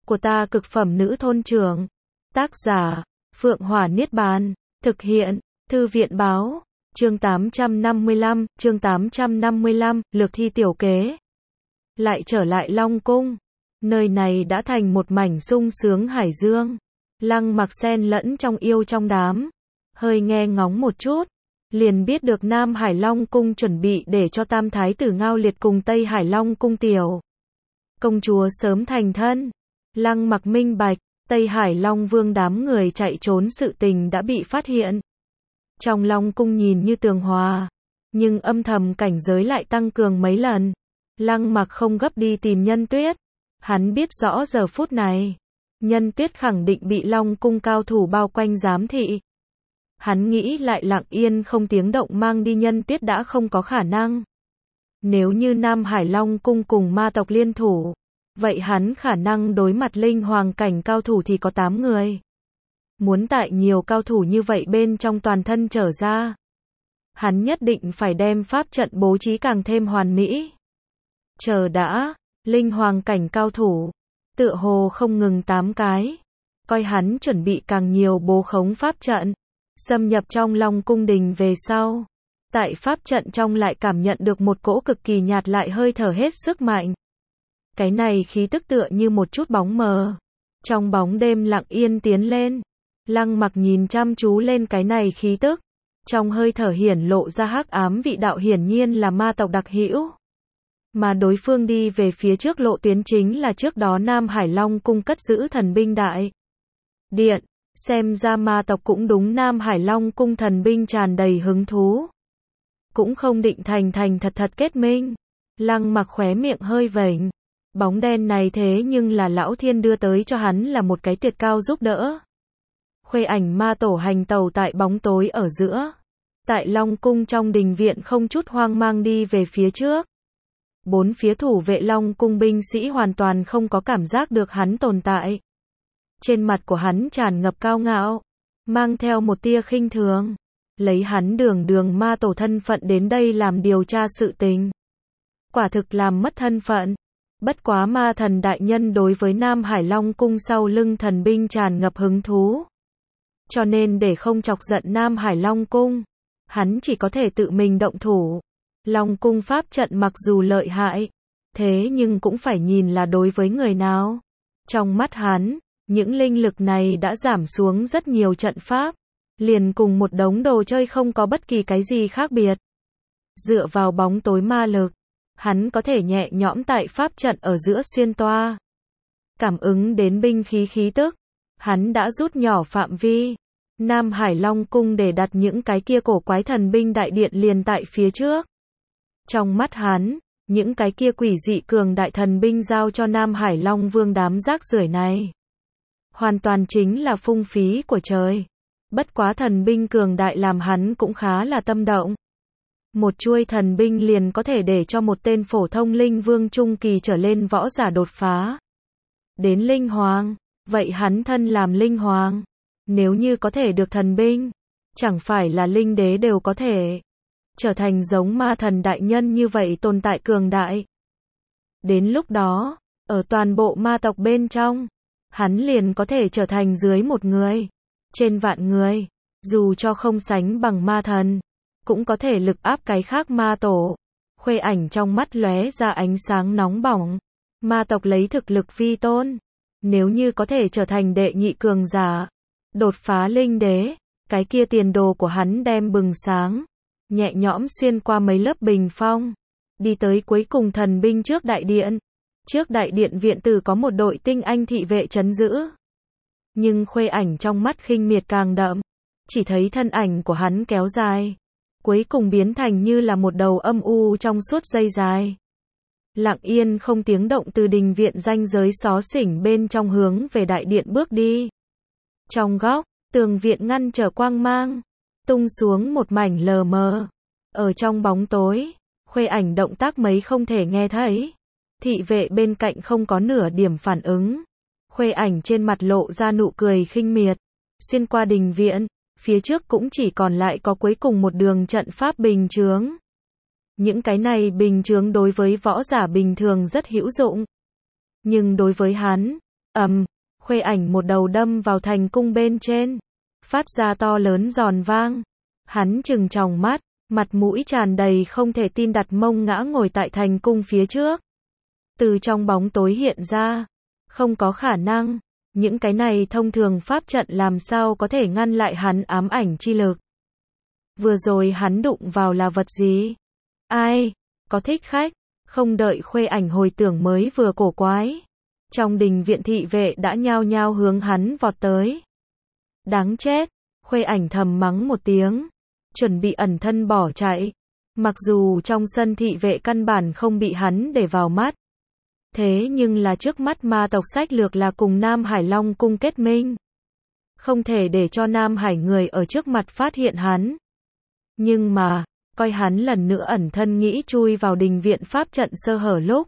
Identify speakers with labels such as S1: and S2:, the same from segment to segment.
S1: của ta cực phẩm nữ thôn trưởng. Tác giả, Phượng Hỏa Niết Bàn. Thực hiện, Thư viện Báo. Chương 855, lược thi tiểu kế. Lại trở lại Long Cung. Nơi này đã thành một mảnh sung sướng hải dương. Lăng Mặc xen lẫn trong yêu trong đám. Hơi nghe ngóng một chút, liền biết được Nam Hải Long Cung chuẩn bị để cho Tam Thái tử Ngao Liệt cùng Tây Hải Long Cung tiểu công chúa sớm thành thân. Lăng Mặc minh bạch, Tây Hải Long Vương đám người chạy trốn sự tình đã bị phát hiện. Trong Long Cung nhìn như tường hòa, nhưng âm thầm cảnh giới lại tăng cường mấy lần. Lăng Mặc không gấp đi tìm Nhân Tuyết. Hắn biết rõ giờ phút này, Nhân Tuyết khẳng định bị Long Cung cao thủ bao quanh giám thị. Hắn nghĩ lại lặng yên không tiếng động mang đi Nhân Tuyết đã không có khả năng. Nếu như Nam Hải Long Cung cùng ma tộc liên thủ, vậy hắn khả năng đối mặt linh hoàng cảnh cao thủ thì có 8 người. Muốn tại nhiều cao thủ như vậy bên trong toàn thân trở ra, hắn nhất định phải đem pháp trận bố trí càng thêm hoàn mỹ. Chờ đã, linh hoàng cảnh cao thủ, tựa hồ không ngừng 8 cái. Coi hắn chuẩn bị càng nhiều bố khống pháp trận, xâm nhập trong Long Cung đình về sau. Tại pháp trận trong lại cảm nhận được một cỗ cực kỳ nhạt lại hơi thở hết sức mạnh. Cái này khí tức tựa như một chút bóng mờ. Trong bóng đêm lặng yên tiến lên. Lăng Mặc nhìn chăm chú lên cái này khí tức. Trong hơi thở hiển lộ ra hắc ám vị đạo hiển nhiên là ma tộc đặc hữu. Mà đối phương đi về phía trước lộ tuyến chính là trước đó Nam Hải Long Cung cất giữ thần binh đại điện. Xem ra ma tộc cũng đúng Nam Hải Long Cung thần binh tràn đầy hứng thú. Cũng không định thành thật kết minh. Lăng Mặc khóe miệng hơi vểnh. Bóng đen này thế nhưng là Lão Thiên đưa tới cho hắn là một cái tuyệt cao giúp đỡ. Khuê Ảnh ma tổ hành tàu tại bóng tối ở giữa. Tại Long Cung trong đình viện không chút hoang mang đi về phía trước. Bốn phía thủ vệ Long Cung binh sĩ hoàn toàn không có cảm giác được hắn tồn tại. Trên mặt của hắn tràn ngập cao ngạo, mang theo một tia khinh thường. Lấy hắn đường ma tổ thân phận đến đây làm điều tra sự tình. Quả thực làm mất thân phận. Bất quá ma thần đại nhân đối với Nam Hải Long Cung sau lưng thần binh tràn ngập hứng thú. Cho nên để không chọc giận Nam Hải Long Cung, hắn chỉ có thể tự mình động thủ. Long Cung pháp trận mặc dù lợi hại, thế nhưng cũng phải nhìn là đối với người nào. Trong mắt hắn, những linh lực này đã giảm xuống rất nhiều trận pháp, liền cùng một đống đồ chơi không có bất kỳ cái gì khác biệt. Dựa vào bóng tối ma lực, hắn có thể nhẹ nhõm tại pháp trận ở giữa xuyên toa. Cảm ứng đến binh khí khí tức, hắn đã rút nhỏ phạm vi. Nam Hải Long Cung để đặt những cái kia cổ quái thần binh đại điện liền tại phía trước. Trong mắt hắn, những cái kia quỷ dị cường đại thần binh giao cho Nam Hải Long Vương đám rác rưởi này. Hoàn toàn chính là phung phí của trời. Bất quá thần binh cường đại làm hắn cũng khá là tâm động. Một chuôi thần binh liền có thể để cho một tên phổ thông linh vương trung kỳ trở lên võ giả đột phá. Đến linh hoàng, vậy hắn thân làm linh hoàng. Nếu như có thể được thần binh, chẳng phải là linh đế đều có thể trở thành giống ma thần đại nhân như vậy tồn tại cường đại. Đến lúc đó, ở toàn bộ ma tộc bên trong, hắn liền có thể trở thành dưới một người, trên vạn người, dù cho không sánh bằng ma thần, cũng có thể lực áp cái khác ma tổ. Khuê Ảnh trong mắt lóe ra ánh sáng nóng bỏng. Ma tộc lấy thực lực vi tôn, nếu như có thể trở thành đệ nhị cường giả, đột phá linh đế, cái kia tiền đồ của hắn đem bừng sáng. Nhẹ nhõm xuyên qua mấy lớp bình phong, đi tới cuối cùng thần binh trước đại điện. Trước đại điện viện tử có một đội tinh anh thị vệ trấn giữ. Nhưng Khuê Ảnh trong mắt khinh miệt càng đậm, chỉ thấy thân ảnh của hắn kéo dài, cuối cùng biến thành như là một đầu âm u trong suốt dây dài. Lặng yên không tiếng động từ đình viện ranh giới xó xỉnh bên trong hướng về đại điện bước đi. Trong góc, tường viện ngăn trở quang mang, tung xuống một mảnh lờ mờ. Ở trong bóng tối, Khuê Ảnh động tác mấy không thể nghe thấy. Thị vệ bên cạnh không có nửa điểm phản ứng. Khuê Ảnh trên mặt lộ ra nụ cười khinh miệt. Xuyên qua đình viện, phía trước cũng chỉ còn lại có cuối cùng một đường trận pháp bình chướng. Những cái này bình chướng đối với võ giả bình thường rất hữu dụng. Nhưng đối với hắn, Khuê Ảnh một đầu đâm vào thành cung bên trên, phát ra to lớn giòn vang. Hắn trừng tròng mắt, mặt mũi tràn đầy không thể tin đặt mông ngã ngồi tại thành cung phía trước. Từ trong bóng tối hiện ra, không có khả năng, những cái này thông thường pháp trận làm sao có thể ngăn lại hắn ám ảnh chi lực. Vừa rồi hắn đụng vào là vật gì? Ai? Có thích khách? Không đợi Khuê Ảnh hồi tưởng mới vừa cổ quái. Trong đình viện thị vệ đã nhao nhao hướng hắn vọt tới. Đáng chết, Khuê Ảnh thầm mắng một tiếng, chuẩn bị ẩn thân bỏ chạy. Mặc dù trong sân thị vệ căn bản không bị hắn để vào mắt. Thế nhưng là trước mắt ma tộc sách lược là cùng Nam Hải Long cung kết minh. Không thể để cho Nam Hải người ở trước mặt phát hiện hắn. Nhưng mà, coi hắn lần nữa ẩn thân nghĩ chui vào đình viện pháp trận sơ hở lúc.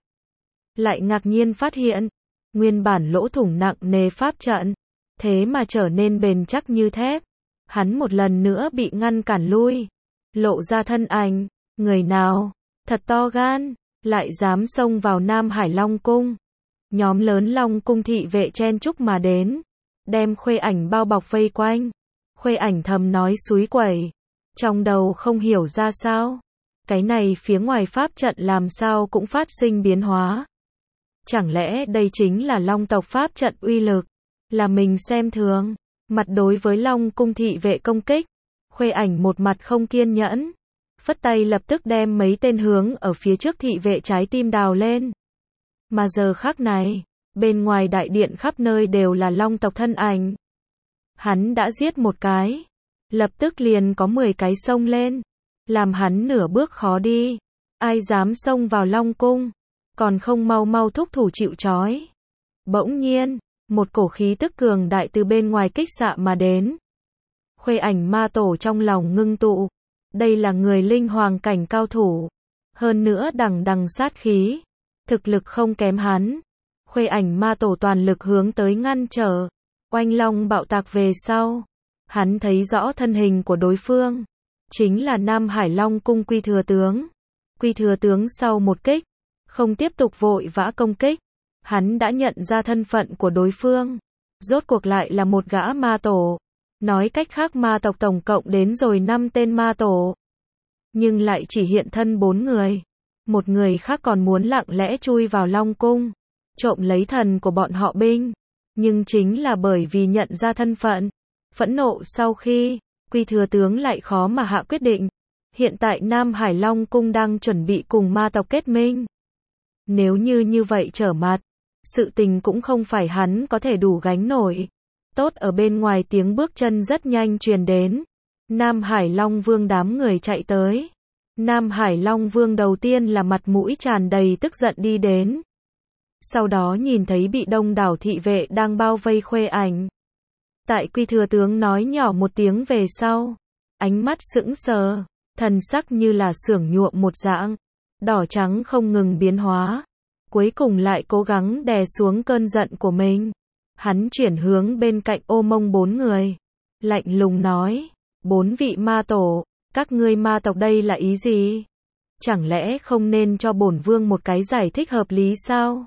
S1: Lại ngạc nhiên phát hiện, nguyên bản lỗ thủng nặng nề pháp trận, thế mà trở nên bền chắc như thép. Hắn một lần nữa bị ngăn cản lui, lộ ra thân ảnh, người nào, thật to gan, lại dám xông vào Nam Hải Long cung. Nhóm lớn Long cung thị vệ chen chúc mà đến, đem Khuê Ảnh bao bọc vây quanh. Khuê Ảnh thầm nói xúi quẩy, trong đầu không hiểu ra sao, cái này phía ngoài pháp trận làm sao cũng phát sinh biến hóa. Chẳng lẽ đây chính là Long tộc pháp trận uy lực, là mình xem thường, mặt đối với Long cung thị vệ công kích. Khuê Ảnh một mặt không kiên nhẫn, phất tay lập tức đem mấy tên hướng ở phía trước thị vệ trái tim đào lên. Mà giờ khắc này, bên ngoài đại điện khắp nơi đều là Long tộc thân ảnh. Hắn đã giết một cái, lập tức liền có 10 cái xông lên, làm hắn nửa bước khó đi. Ai dám xông vào Long cung, còn không mau mau thúc thủ chịu trói. Bỗng nhiên, một cổ khí tức cường đại từ bên ngoài kích xạ mà đến. Khuê Ảnh ma tổ trong lòng ngưng tụ, đây là người linh hoàng cảnh cao thủ, hơn nữa đằng đằng sát khí, thực lực không kém hắn. Khuê Ảnh ma tổ toàn lực hướng tới ngăn trở, oanh long bạo tạc về sau, hắn thấy rõ thân hình của đối phương, chính là Nam Hải Long cung Quy thừa tướng. Quy thừa tướng sau một kích, không tiếp tục vội vã công kích, hắn đã nhận ra thân phận của đối phương, rốt cuộc lại là một gã ma tổ. Nói cách khác ma tộc tổng cộng đến rồi 5 tên ma tổ, nhưng lại chỉ hiện thân 4 người. Một người khác còn muốn lặng lẽ chui vào Long cung, trộm lấy thần của bọn họ binh. Nhưng chính là bởi vì nhận ra thân phận, phẫn nộ sau khi, Quy thừa tướng lại khó mà hạ quyết định. Hiện tại Nam Hải Long cung đang chuẩn bị cùng ma tộc kết minh. Nếu như vậy trở mặt, sự tình cũng không phải hắn có thể đủ gánh nổi. Tốt ở bên ngoài tiếng bước chân rất nhanh truyền đến. Nam Hải Long Vương đám người chạy tới. Nam Hải Long Vương đầu tiên là mặt mũi tràn đầy tức giận đi đến. Sau đó nhìn thấy bị đông đảo thị vệ đang bao vây Khuê Ảnh. Tại Quy thừa tướng nói nhỏ một tiếng về sau, ánh mắt sững sờ, thần sắc như là xưởng nhuộm một dạng, đỏ trắng không ngừng biến hóa. Cuối cùng lại cố gắng đè xuống cơn giận của mình. Hắn chuyển hướng bên cạnh Ô Mông 4 người, lạnh lùng nói, 4 vị ma tổ, các ngươi ma tộc đây là ý gì? Chẳng lẽ không nên cho bổn vương một cái giải thích hợp lý sao?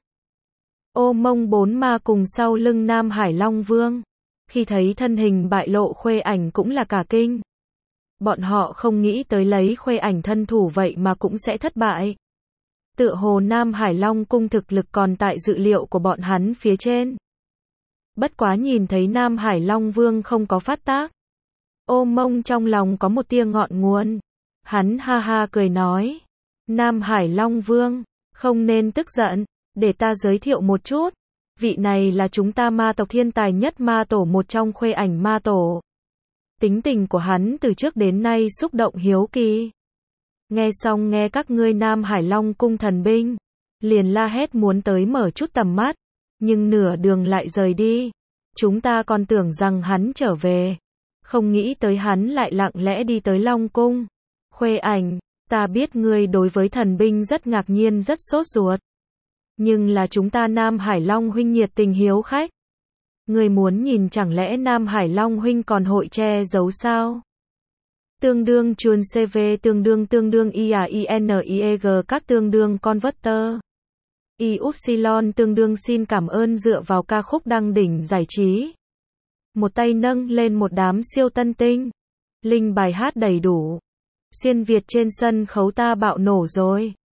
S1: Ô Mông 4 ma cùng sau lưng Nam Hải Long Vương, khi thấy thân hình bại lộ Khuê Ảnh cũng là cả kinh. Bọn họ không nghĩ tới lấy Khuê Ảnh thân thủ vậy mà cũng sẽ thất bại. Tựa hồ Nam Hải Long cung thực lực còn tại dự liệu của bọn hắn phía trên. Bất quá nhìn thấy Nam Hải Long Vương không có phát tác, Ô Mông trong lòng có một tia ngọn nguồn. Hắn ha ha cười nói, Nam Hải Long Vương, không nên tức giận, để ta giới thiệu một chút. Vị này là chúng ta ma tộc thiên tài nhất ma tổ, một trong Khuê Ảnh ma tổ. Tính tình của hắn từ trước đến nay xúc động hiếu kỳ. Nghe xong nghe các ngươi Nam Hải Long cung thần binh, liền la hét muốn tới mở chút tầm mắt, nhưng nửa đường lại rời đi. Chúng ta còn tưởng rằng hắn trở về, không nghĩ tới hắn lại lặng lẽ đi tới Long cung. Khuê Ảnh, ta biết ngươi đối với thần binh rất ngạc nhiên, rất sốt ruột. Nhưng là chúng ta Nam Hải Long huynh nhiệt tình hiếu khách. Ngươi muốn nhìn chẳng lẽ Nam Hải Long huynh còn hội che giấu sao? Tương đương chuồn CV tương đương IAINIEG các tương đương converter. Y Upsilon tương đương xin cảm ơn dựa vào ca khúc đăng đỉnh giải trí. Một tay nâng lên một đám siêu tân tinh. Linh bài hát đầy đủ. Xuyên Việt trên sân khấu ta bạo nổ rồi.